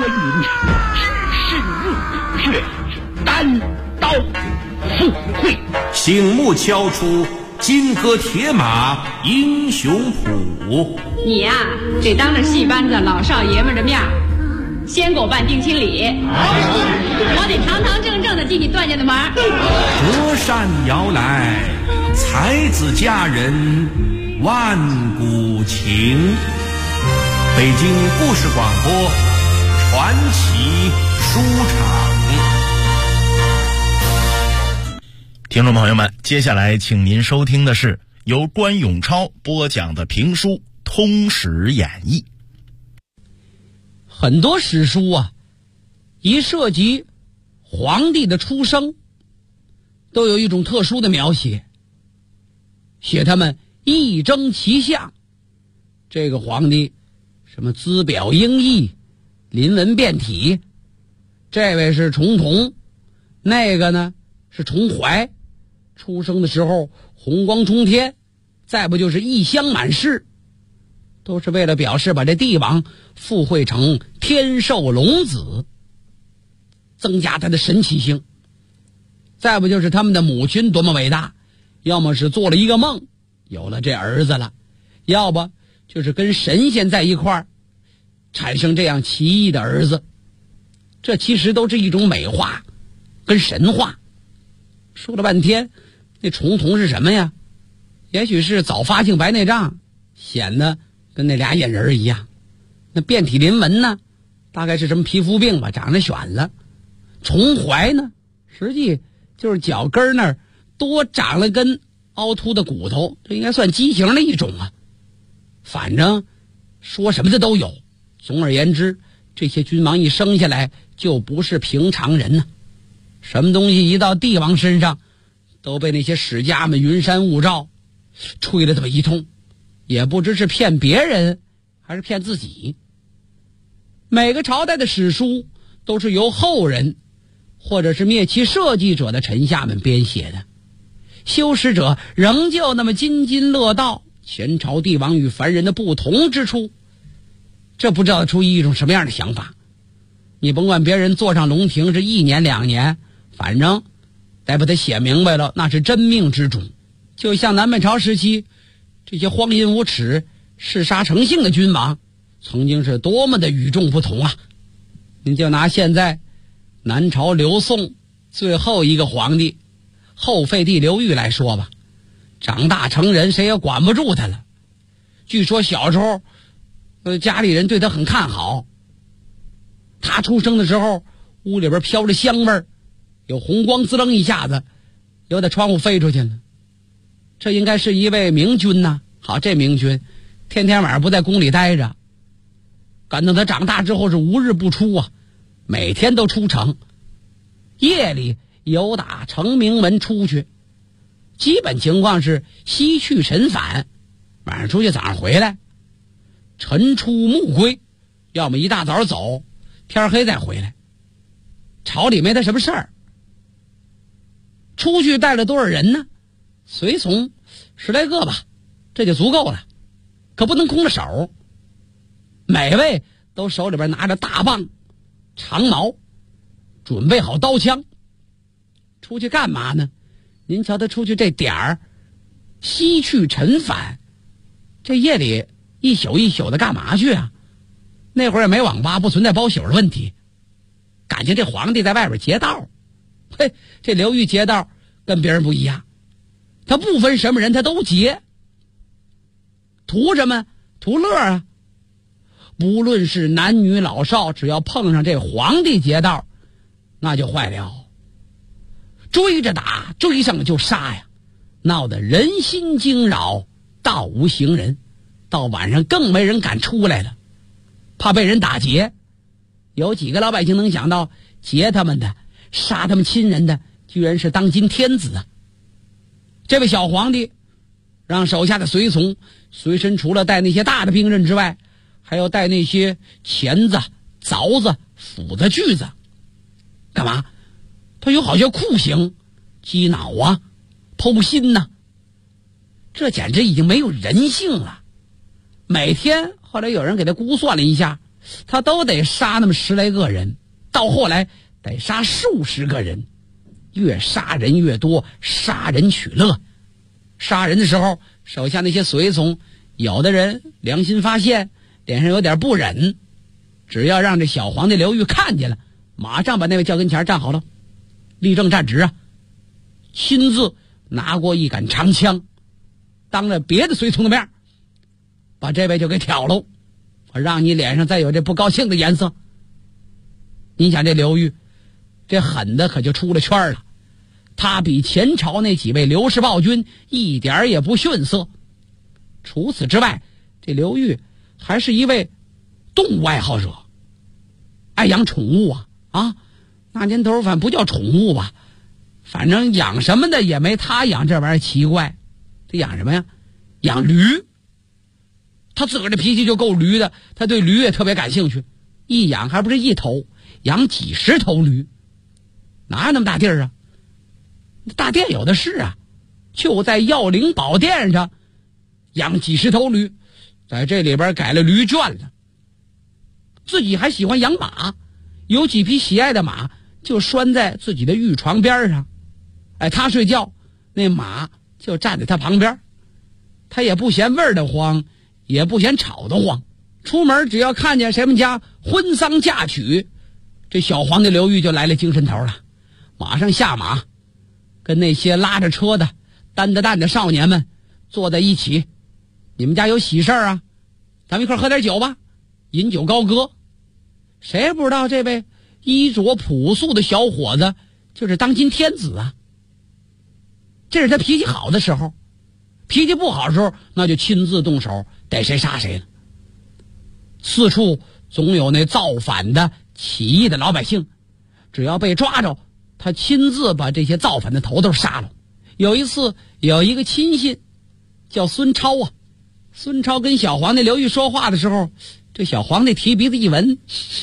云，只身入血，单刀赴会。 醒目敲出金戈铁马英雄谱。 你呀，得当着戏班子老少爷们的面先给我办定亲礼，我得堂堂正正的进你段家的门。 折扇摇来，才子佳人万古情。北京故事广播传奇书场。 听众朋友们，接下来请您收听的是由关永超播讲的评书《通史演义》。 很多史书啊，一涉及皇帝的出生，都有一种特殊的描写，写他们一争其相。这个皇帝什么姿表英毅，临文变体，这位是重瞳，那个呢是重怀，出生的时候红光冲天，再不就是异香满室，都是为了表示把这帝王附会成天寿龙子，增加他的神奇性。再不就是他们的母亲多么伟大，要么是做了一个梦有了这儿子了，要不就是跟神仙在一块儿产生这样奇异的儿子。这其实都是一种美化跟神话。说了半天，那重瞳是什么呀？也许是早发性白内障，显得跟那俩眼人一样。那遍体鳞纹呢，大概是什么皮肤病吧，长得选了。重怀呢，实际就是脚跟那儿多长了根凹凸的骨头，这应该算畸形的一种啊。反正说什么的都有。总而言之，这些君王一生下来就不是平常人呢。什么东西一到帝王身上，都被那些史家们云山雾罩，吹了这么一通，也不知是骗别人还是骗自己。每个朝代的史书都是由后人或者是灭其社稷者的臣下们编写的，修史者仍旧那么津津乐道前朝帝王与凡人的不同之处，这不知道出于一种什么样的想法。你甭管别人坐上龙庭是1年2年，反正得把它写明白了，那是真命之主。就像南北朝时期这些荒淫无耻嗜杀成性的君王，曾经是多么的与众不同啊。您就拿现在南朝刘宋最后一个皇帝后废帝刘裕来说吧，长大成人谁也管不住他了。据说小时候家里人对他很看好，他出生的时候屋里边飘着香味儿，有红光滋楞一下子由他窗户飞出去了。这应该是一位明君呐。好，这明君天天晚上不在宫里待着，赶到他长大之后是无日不出啊，每天都出城，夜里由打城明门出去，基本情况是西去晨返，晚上出去早上回来，晨出暮归，要么一大早走，天黑再回来。朝里没他什么事儿。出去带了多少人呢？随从10来个吧，这就足够了，可不能空着手。每位都手里边拿着大棒长矛，准备好刀枪。出去干嘛呢？您瞧他出去这点儿，西去晨返，这夜里一宿一宿的干嘛去啊？那会儿也没网吧，不存在包宿的问题。感情这皇帝在外边劫道，嘿，这刘裕劫道跟别人不一样，他不分什么人他都劫。图什么？图乐啊！不论是男女老少，只要碰上这皇帝劫道，那就坏了，追着打，追上就杀呀，闹得人心惊扰，道无行人。到晚上更没人敢出来了，怕被人打劫。有几个老百姓能想到劫他们的杀他们亲人的居然是当今天子啊。这位小皇帝让手下的随从随身除了带那些大的兵刃之外，还要带那些钳子、凿子、斧子、锯子。干嘛？他有好些酷刑，击脑啊，剖心呐，这简直已经没有人性了。每天后来有人给他估算了一下， 他都得杀那么10来个人，到后来得杀数十个人，越杀人越多，杀人取乐。杀人的时候，手下那些随从，有的人良心发现，脸上有点不忍，只要让这小皇帝刘裕看见了，马上把那位叫跟前站好了，立正站直啊，亲自拿过一杆长枪，当着别的随从的面，把这位就给挑喽，让你脸上再有这不高兴的颜色。你想这刘裕，这狠的可就出了圈了，他比前朝那几位刘氏暴君一点也不逊色。除此之外，这刘裕还是一位动物爱好者，爱养宠物啊！那年头反正不叫宠物吧，反正养什么的也没他养这玩意儿奇怪。这养什么呀？养驴。他自个儿的脾气就够驴的，他对驴也特别感兴趣，一养还不是一头，养几十头驴。哪有那么大地儿啊？大殿有的是啊，就在耀灵宝殿上养几十头驴，在这里边改了驴圈了。自己还喜欢养马，有几匹喜爱的马就拴在自己的御床边上，他睡觉，那马就站在他旁边，他也不嫌味儿的慌，也不嫌吵得慌。出门只要看见谁们家婚丧嫁娶，这小皇帝刘裕就来了精神头了，马上下马，跟那些拉着车的担着担的少年们坐在一起。你们家有喜事啊？咱们一块喝点酒吧，饮酒高歌。谁也不知道这位衣着朴素的小伙子就是当今天子啊。这是他脾气好的时候，脾气不好的时候，那就亲自动手，逮谁杀谁了。四处总有那造反的起义的老百姓，只要被抓着，他亲自把这些造反的头头杀了。有一次有一个亲信叫孙超啊，孙超跟小皇帝刘裕说话的时候，这小皇帝提鼻子一闻，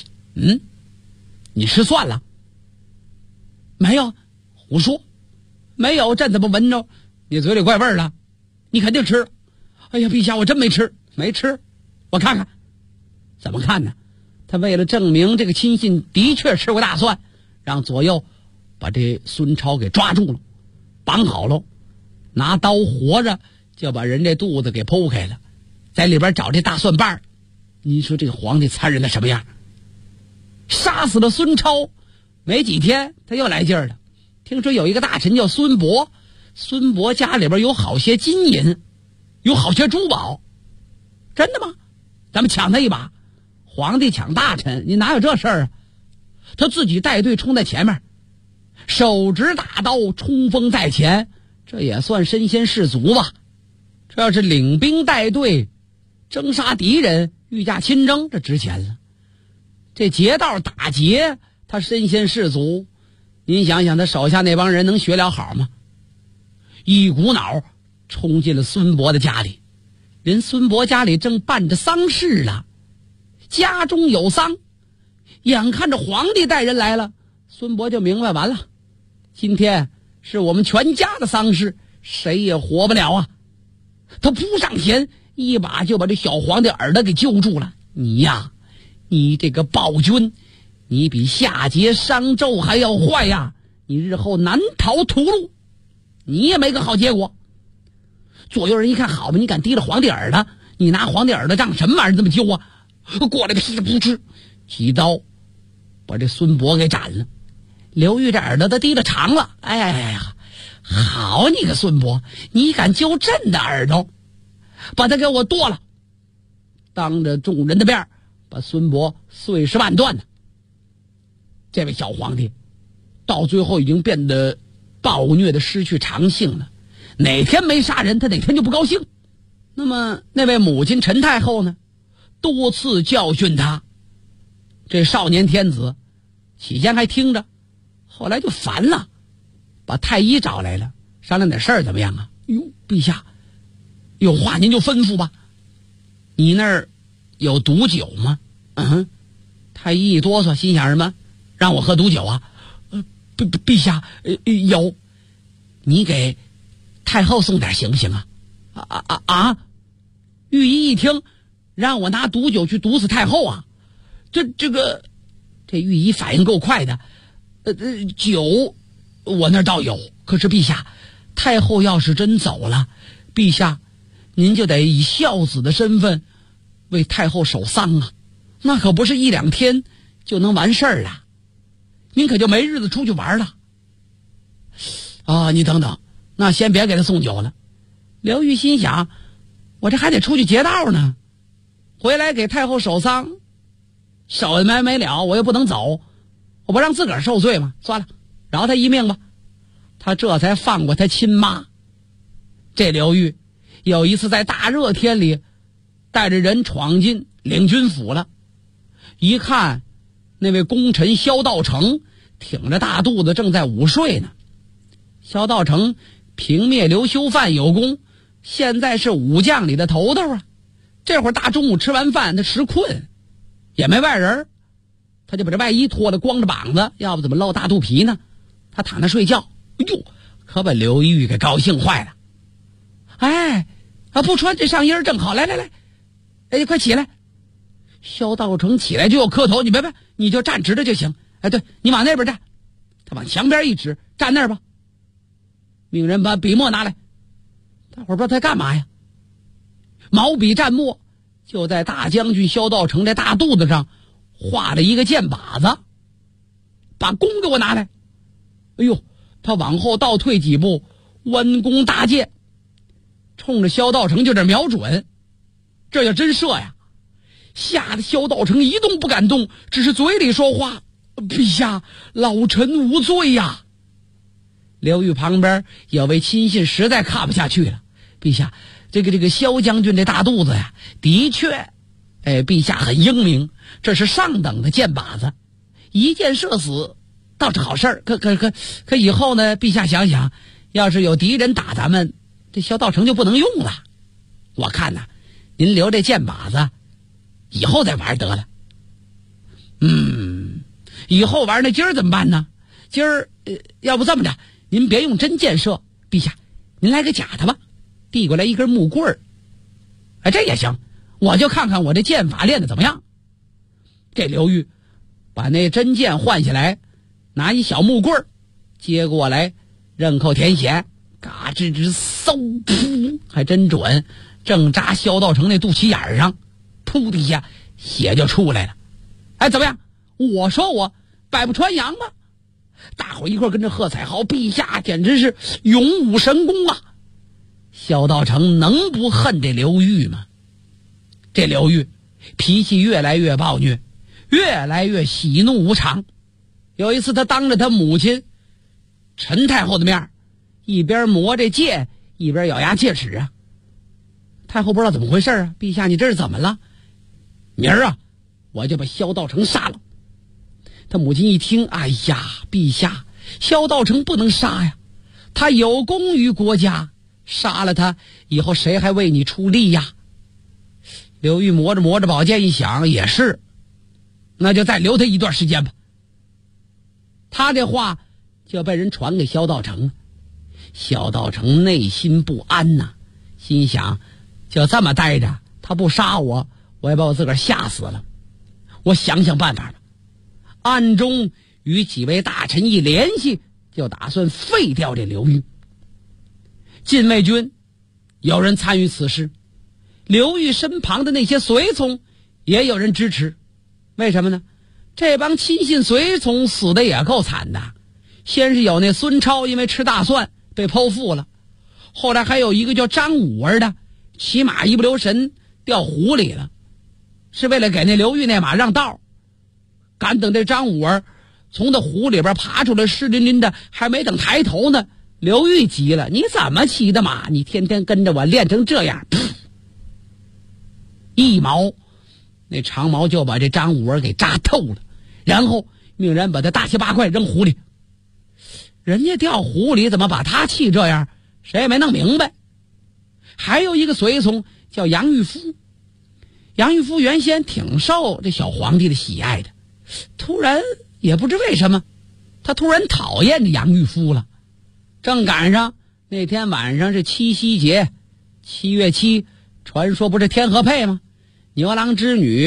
你吃蒜了没有？胡说，没有，这怎么闻着你嘴里怪味儿了？你肯定吃了。哎呀，陛下，我真没吃，没吃，我看看。怎么看呢？他为了证明这个亲信的确吃过大蒜，让左右把这孙超给抓住了，绑好了，拿刀活着就把人这肚子给剖开了，在里边找这大蒜瓣儿。你说这个皇帝残忍的什么样？杀死了孙超，没几天他又来劲儿了。听说有一个大臣叫孙伯，孙伯家里边有好些金银，有好些珠宝。真的吗？咱们抢他一把。皇帝抢大臣，你哪有这事儿啊？他自己带队冲在前面，手执大刀冲锋在前，这也算身先士卒吧。这要是领兵带队征杀敌人，御驾亲征，这值钱了。这劫道打劫，他身先士卒，您想想他手下那帮人能学了好吗？一股脑冲进了孙伯的家里，人孙伯家里正办着丧事了，家中有丧，眼看着皇帝带人来了，孙伯就明白完了，今天是我们全家的丧事，谁也活不了啊。他扑上前，一把就把这小皇帝耳朵给揪住了。你呀，你这个暴君，你比夏桀商纣还要坏呀，你日后难逃屠戮，你也没个好结果。左右人一看，好吧，你敢提了皇帝耳朵，你拿皇帝耳朵当什么玩意儿这么揪啊？过来噼里扑哧几刀把这孙伯给斩了。刘裕这耳朵都提了长了，哎呀，好你个孙伯，你敢揪朕的耳朵，把他给我剁了，当着众人的面把孙伯碎尸万段呢。这位小皇帝到最后已经变得暴虐的失去常性了，哪天没杀人他哪天就不高兴。那么那位母亲陈太后呢，多次教训他，这少年天子起先还听着，后来就烦了，把太医找来了，商量点事儿怎么样啊？哟，陛下有话您就吩咐吧。你那儿有毒酒吗？太医一哆嗦，心想什么？让我喝毒酒啊？陛下，有，你给太后送点行不行啊？御医一听，让我拿毒酒去毒死太后啊？ 这御医反应够快的，酒我那儿倒有，可是陛下，太后要是真走了，陛下您就得以孝子的身份为太后守丧啊，那可不是1、2天就能完事儿了，您可就没日子出去玩了。啊，你等等，那先别给他送酒了。刘裕心想，我这还得出去劫道呢，回来给太后守丧，守的没了，我又不能走，我不让自个儿受罪吗？算了，饶他一命吧。他这才放过他亲妈。这刘裕有一次在大热天里带着人闯进领军府了，一看那位功臣萧道成挺着大肚子正在午睡呢。萧道成平灭刘修范有功，现在是武将里的头头啊。这会儿大中午吃完饭，他实困，也没外人，他就把这外衣脱了，光着膀子，要不怎么露大肚皮呢？他躺那睡觉，哎呦，可把刘裕给高兴坏了。哎，不穿这上衣正好，来，哎，快起来！萧道成起来就要磕头，你别，你就站直着就行。哎，对，你往那边站。他往墙边一指，站那儿吧。命人把笔墨拿来，大伙儿不知道他干嘛呀？毛笔蘸墨，就在大将军萧道成这大肚子上画了一个箭靶子。把弓给我拿来。哎呦，他往后倒退几步，弯弓搭箭，冲着萧道成就这瞄准，这要真射呀！吓得萧道成一动不敢动，只是嘴里说话：“陛下，老臣无罪呀。”刘裕旁边有位亲信实在看不下去了：“陛下，这个萧将军这大肚子呀，的确，陛下很英明，这是上等的箭靶子，一箭射死倒是好事儿。可以后呢，陛下想想，要是有敌人打咱们，这萧道成就不能用了。我看呐，您留这箭靶子，以后再玩得了。以后玩那今儿怎么办呢？今儿要不这么着，您别用真箭射，陛下，您来个假的吧，递过来一根木棍儿。哎，这也行，我就看看我这箭法练得怎么样。这刘裕把那真箭换下来，拿一小木棍儿接过来，刃口舔血，嘎吱吱嗖噗，还真准，正扎萧道成那肚脐眼上，噗的一下血就出来了。哎，怎么样？我说我百步穿杨吧。大伙一块跟着喝彩，好，陛下简直是勇武神功啊！萧道成能不恨这刘裕吗？这刘裕脾气越来越暴虐，越来越喜怒无常。有一次他当着他母亲陈太后的面，一边磨这剑一边咬牙切齿啊。太后不知道怎么回事啊，陛下你这是怎么了？明儿啊我就把萧道成杀了。他母亲一听，哎呀，陛下，萧道成不能杀呀，他有功于国家，杀了他以后谁还为你出力呀？刘裕磨着宝剑一想，也是，那就再留他一段时间吧。他这话就被人传给萧道成，萧道成内心不安呐，心想就这么待着，他不杀我，我也把我自个儿吓死了。我想想办法吧。暗中与几位大臣一联系，就打算废掉这刘裕。禁卫军有人参与此事，刘裕身旁的那些随从也有人支持。为什么呢？这帮亲信随从死的也够惨的。先是有那孙超因为吃大蒜被剖腹了，后来还有一个叫张五儿的骑马一不留神掉湖里了，是为了给那刘裕那马让道。赶等这张五儿从那湖里边爬出来，湿淋淋的，还没等抬头呢，刘裕急了：“你怎么骑的马？你天天跟着我练成这样！”一矛，那长矛就把这张五儿给扎透了，然后命人把他大卸八块扔湖里。人家掉湖里怎么把他气这样，谁也没弄明白。还有一个随从叫杨玉夫，杨玉夫原先挺受这小皇帝的喜爱的，突然也不知为什么，他突然讨厌这杨玉夫了。正赶上那天晚上是七夕节，7月7，传说不是天河配吗？牛郎织女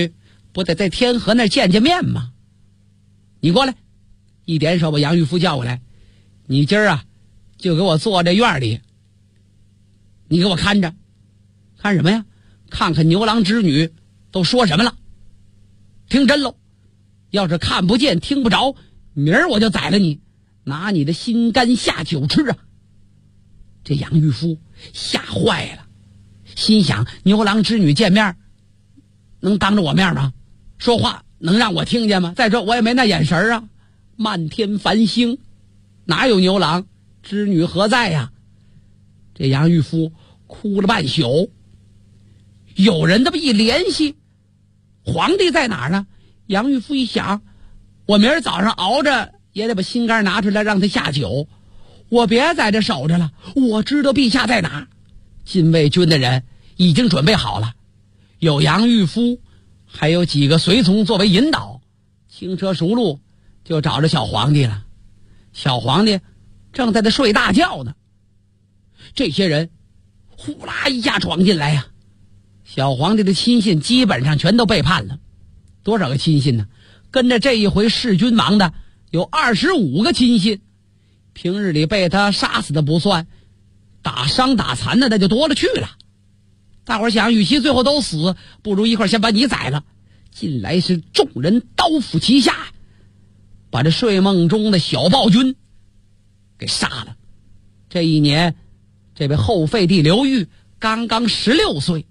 不得在天河那儿见见面吗？你过来，一点手把杨玉夫叫过来，你今儿啊就给我坐这院里，你给我看着，看什么呀？看看牛郎织女都说什么了，听真喽。要是看不见听不着，明儿我就宰了你，拿你的心肝下酒吃啊！这杨玉夫吓坏了，心想牛郎织女见面能当着我面吗？说话能让我听见吗？再说我也没那眼神啊，漫天繁星哪有牛郎织女何在呀？这杨玉夫哭了半宿。有人这么一联系，皇帝在哪儿呢？杨玉夫一想，我明儿早上熬着也得把心肝拿出来让他下酒，我别在这守着了，我知道陛下在哪儿。禁卫军的人已经准备好了，有杨玉夫还有几个随从作为引导，轻车熟路就找着小皇帝了。小皇帝正在那睡大觉呢，这些人呼啦一下闯进来呀。小皇帝的亲信基本上全都背叛了，多少个亲信呢？跟着这一回弑君王的有25个亲信，平日里被他杀死的不算，打伤打残的那就多了去了。大伙儿想，与其最后都死，不如一块儿先把你宰了。进来是众人刀斧齐下，把这睡梦中的小暴君给杀了。这一年，这位后废帝刘裕刚刚16岁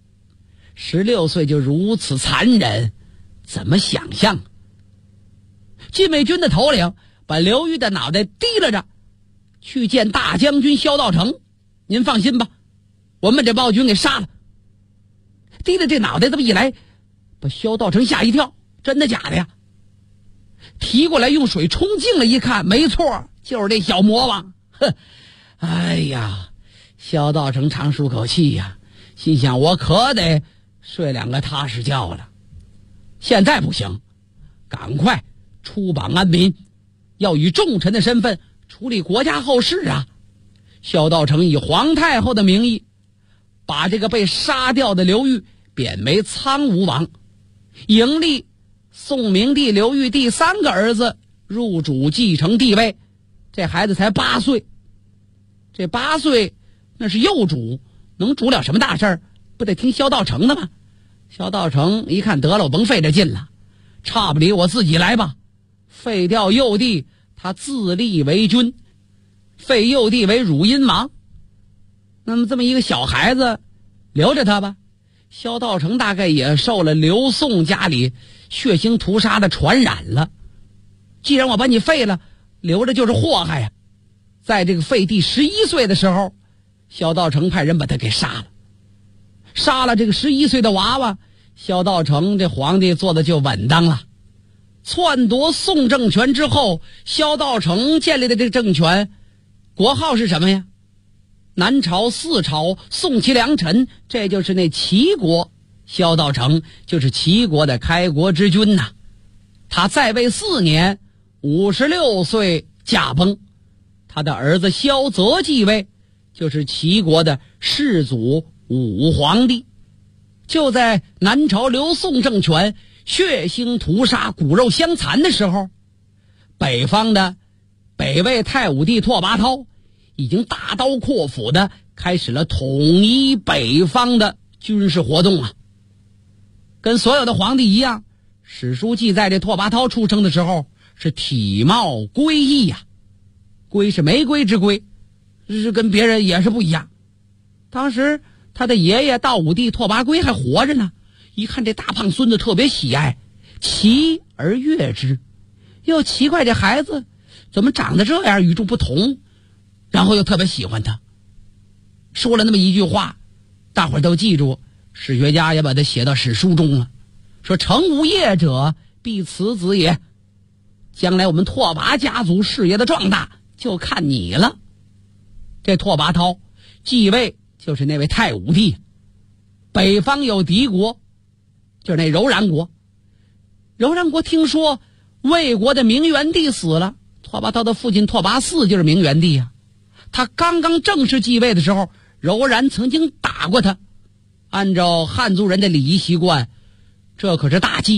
，16岁就如此残忍，怎么想象？禁卫军的头领把刘裕的脑袋提拉着去见大将军萧道成，您放心吧，我们把这暴君给杀了。提着这脑袋这么一来，把萧道成吓一跳，真的假的呀？提过来用水冲净了一看，没错，就是这小魔王。哼，哎呀，萧道成长舒口气呀，心想我可得睡2个踏实觉了。现在不行，赶快出榜安民，要以重臣的身份处理国家后事啊。萧道成以皇太后的名义，把这个被杀掉的刘裕贬为苍梧王，迎立宋明帝刘裕第3个儿子入主继承帝位。这孩子才8岁，这8岁那是幼主，能主了什么大事儿？不得听萧道成的吗？萧道成一看，得了，我甭费这劲了，差不离我自己来吧。废掉幼帝，他自立为君，废幼帝为汝阴王。那么这么一个小孩子，留着他吧。萧道成大概也受了刘宋家里血腥屠杀的传染了，既然我把你废了，留着就是祸害呀。在这个废帝11岁的时候，萧道成派人把他给杀了。杀了这个11岁的娃娃，萧道成这皇帝做的就稳当了。篡夺宋政权之后，萧道成建立的这个政权国号是什么呀？南朝、四朝、宋齐梁陈，这就是那齐国。萧道成就是齐国的开国之君呐。他在位4年，56岁驾崩，他的儿子萧泽继位，就是齐国的世祖武皇帝。就在南朝刘宋政权血腥屠杀、骨肉相残的时候，北方的北魏太武帝拓跋焘已经大刀阔斧的开始了统一北方的军事活动啊。跟所有的皇帝一样，史书记载这拓跋焘出生的时候是体貌归异呀，归是玫瑰之归，是跟别人也是不一样。当时他的爷爷道武帝拓跋圭还活着呢，一看这大胖孙子特别喜爱，奇而悦之，又奇怪这孩子怎么长得这样与众不同，然后又特别喜欢他。说了那么一句话，大伙儿都记住，史学家也把它写到史书中了，说成无业者必此子也，将来我们拓跋家族事业的壮大就看你了。这拓跋焘继位就是那位太武帝，北方有敌国，就是那柔然国。柔然国听说魏国的明元帝死了，拓跋焘的父亲拓跋嗣就是明元帝啊。他刚刚正式继位的时候，柔然曾经打过他。按照汉族人的礼仪习惯，这可是大忌，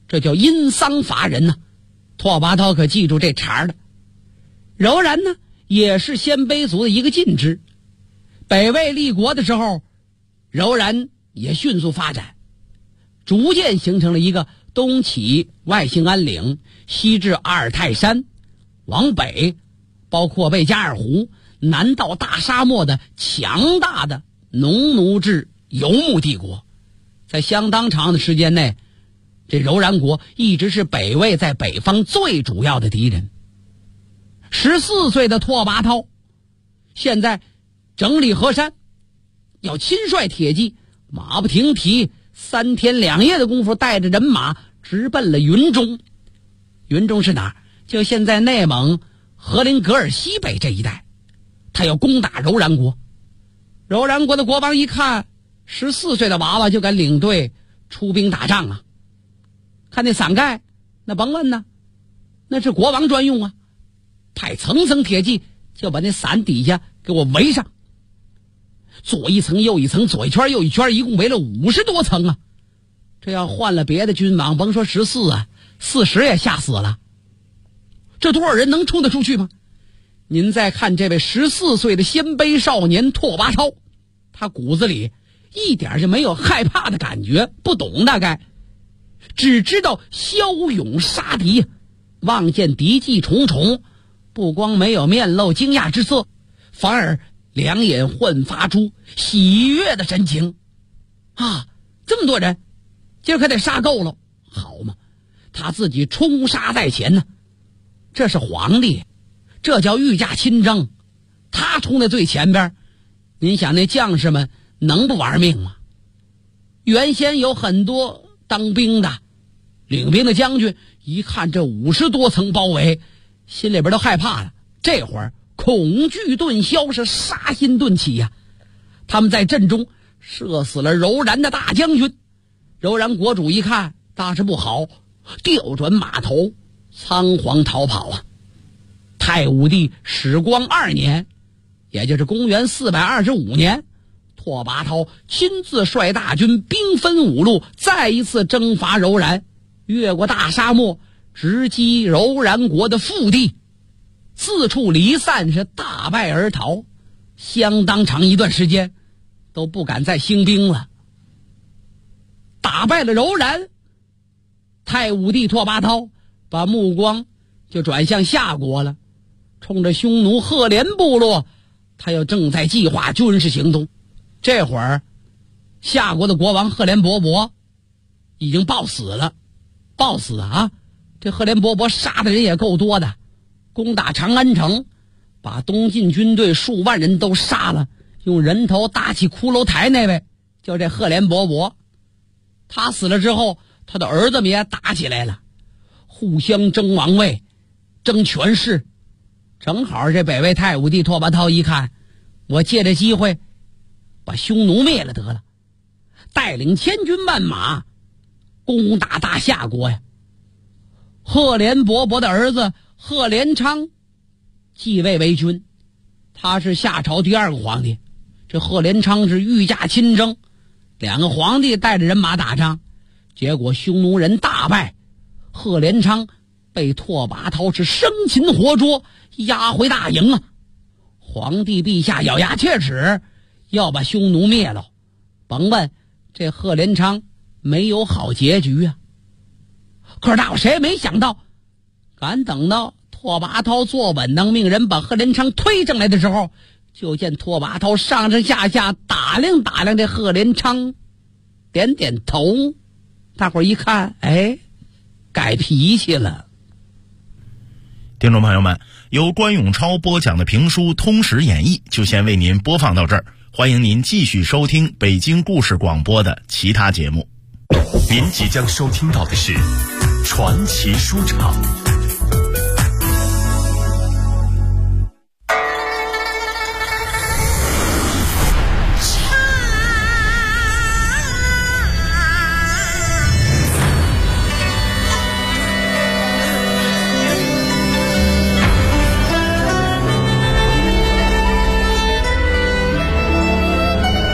这叫因丧伐人呢。拓跋焘可记住这茬了。柔然呢，也是鲜卑族的一个近支。北魏立国的时候，柔然也迅速发展，逐渐形成了一个东起外兴安岭，西至阿尔泰山，往北包括贝加尔湖，南到大沙漠的强大的农奴制游牧帝国。在相当长的时间内，这柔然国一直是北魏在北方最主要的敌人。14岁的拓跋焘现在整理河山，要亲率铁骑，马不停蹄，3天2夜的功夫，带着人马直奔了云中。云中是哪儿？就现在内蒙和林格尔西北这一带。他要攻打柔然国。柔然国的国王一看14岁的娃娃就敢领队出兵打仗啊，看那伞盖，那甭问呢，那是国王专用啊，派层层铁骑就把那伞底下给我围上，左一层右一层，左一圈右一圈，一共围了50多层啊。这要换了别的君王，甭说14啊，40也吓死了。这多少人能冲得出去吗？您再看这位14岁的鲜卑少年拓跋焘，他骨子里一点就没有害怕的感觉，不懂大概，只知道骁勇杀敌，望见敌迹重重，不光没有面露惊讶之色，反而两眼焕发出喜悦的神情。啊，这么多人，今儿可得杀够了，好嘛，他自己冲杀在前呢。这是皇帝，这叫御驾亲征，他冲在最前边，您想那将士们能不玩命吗？原先有很多当兵的领兵的将军一看这50多层包围，心里边都害怕了，这会儿恐惧顿消，是杀心顿起呀。他们在阵中射死了柔然的大将军。柔然国主一看大事不好，调转马头仓皇逃跑啊。太武帝始光2年，也就是公元425年，拓跋焘亲自率大军兵分5路，再一次征伐柔然，越过大沙漠，直击柔然国的腹地，四处离散，是大败而逃，相当长一段时间都不敢再兴兵了。打败了柔然，太武帝拓跋焘把目光就转向夏国了，冲着匈奴赫连部落，他又正在计划军事行动。这会儿夏国的国王赫连勃勃已经暴死了，暴死啊！这赫连勃勃杀的人也够多的，攻打长安城，把东晋军队数万人都杀了，用人头搭起骷髅台那位就这赫连勃勃。他死了之后，他的儿子们也打起来了，互相争王位，争权势。正好这北魏太武帝拓跋焘一看，我借这机会把匈奴灭了得了，带领千军万马攻打大夏国呀。赫连勃勃的儿子赫连昌继位为君，他是夏朝第2个皇帝。这赫连昌是御驾亲征，2个皇帝带着人马打仗，结果匈奴人大败，赫连昌被拓跋焘是生擒活捉，押回大营啊。皇帝陛下咬牙切齿，要把匈奴灭了。甭问，这赫连昌没有好结局啊。可是大伙谁也没想到，赶等到拓跋焘坐稳当命人把赫连昌推上来的时候，就见拓跋焘上上下下打量打量这赫连昌，点点头。大伙一看，哎，改脾气了。 听众朋友们，由关永超播讲的评书《通史演义》就先为您播放到这儿，欢迎您继续收听北京故事广播的其他节目。 您即将收听到的是传奇书场。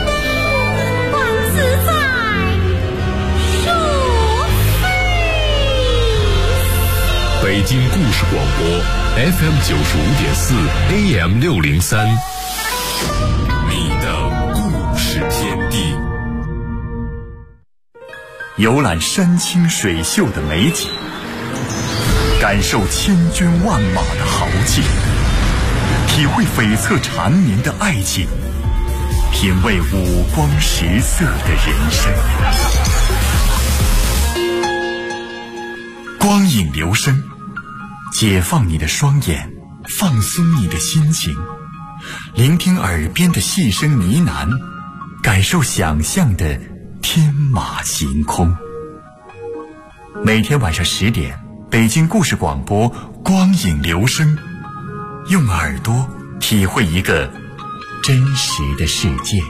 王自在，淑妃。 事广播 FM95.4 AM603，你的故事天地。 游览山清水秀的美景，感受千军万马的豪劲，体会悱恻缠绵的爱情，品味五光十色的人生。光影留声，解放你的双眼，放松你的心情，聆听耳边的细声呢喃，感受想象的天马行空。每天晚上10点，北京故事广播光影留声，用耳朵体会一个真实的世界。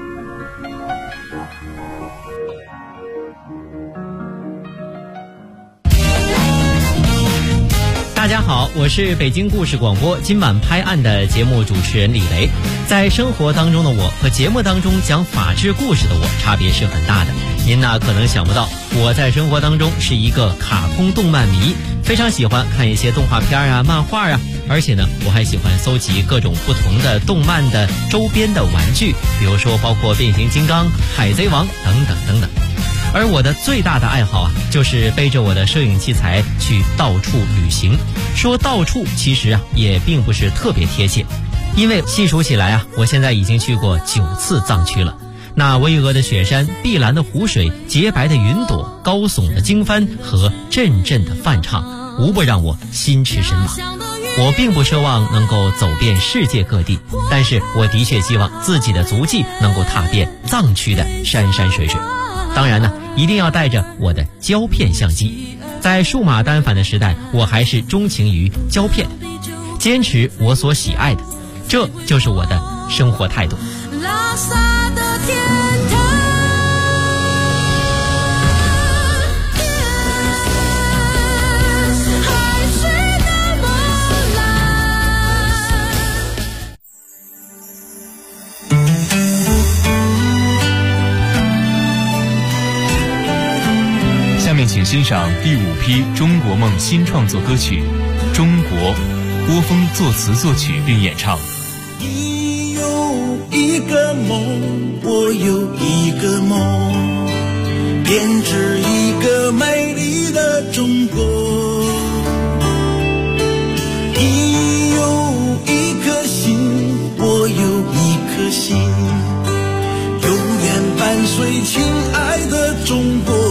大家好，我是北京故事广播今晚拍案的节目主持人李雷。在生活当中的我和节目当中讲法治故事的我差别是很大的。您呢可能想不到，我在生活当中是一个卡通动漫迷，非常喜欢看一些动画片啊、漫画啊，而且呢我还喜欢搜集各种不同的动漫的周边的玩具，比如说包括变形金刚、海贼王等等等等。而我的最大的爱好啊，就是背着我的摄影器材去到处旅行。说到处其实啊也并不是特别贴切，因为细数起来啊，我现在已经去过9次藏区了。那巍峨的雪山、碧蓝的湖水、洁白的云朵、高耸的经幡和阵阵的梵唱，无不让我心驰神往。我并不奢望能够走遍世界各地，但是我的确希望自己的足迹能够踏遍藏区的山山水水。当然呢，一定要带着我的胶片相机。在数码单反的时代，我还是钟情于胶片，坚持我所喜爱的，这就是我的生活态度。拉萨的天堂，海水的波下面请欣赏第5批中国梦新创作歌曲《中国》，郭峰作词作曲并演唱。 你有一个梦，我有一个梦，编织一个美丽的中国。你有一颗心，我有一颗心，永远伴随亲爱的中国。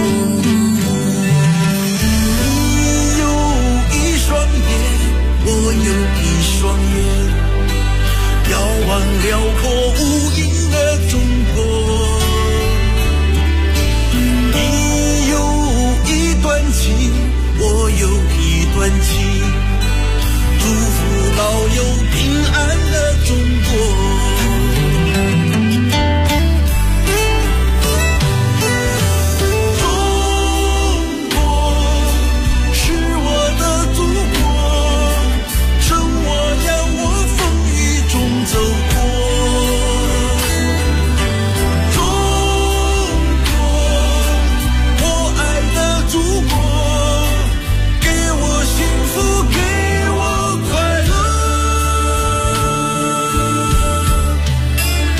我有一双眼，遥望辽阔无垠的中国。你有一段情，我有一段情，祝福老友平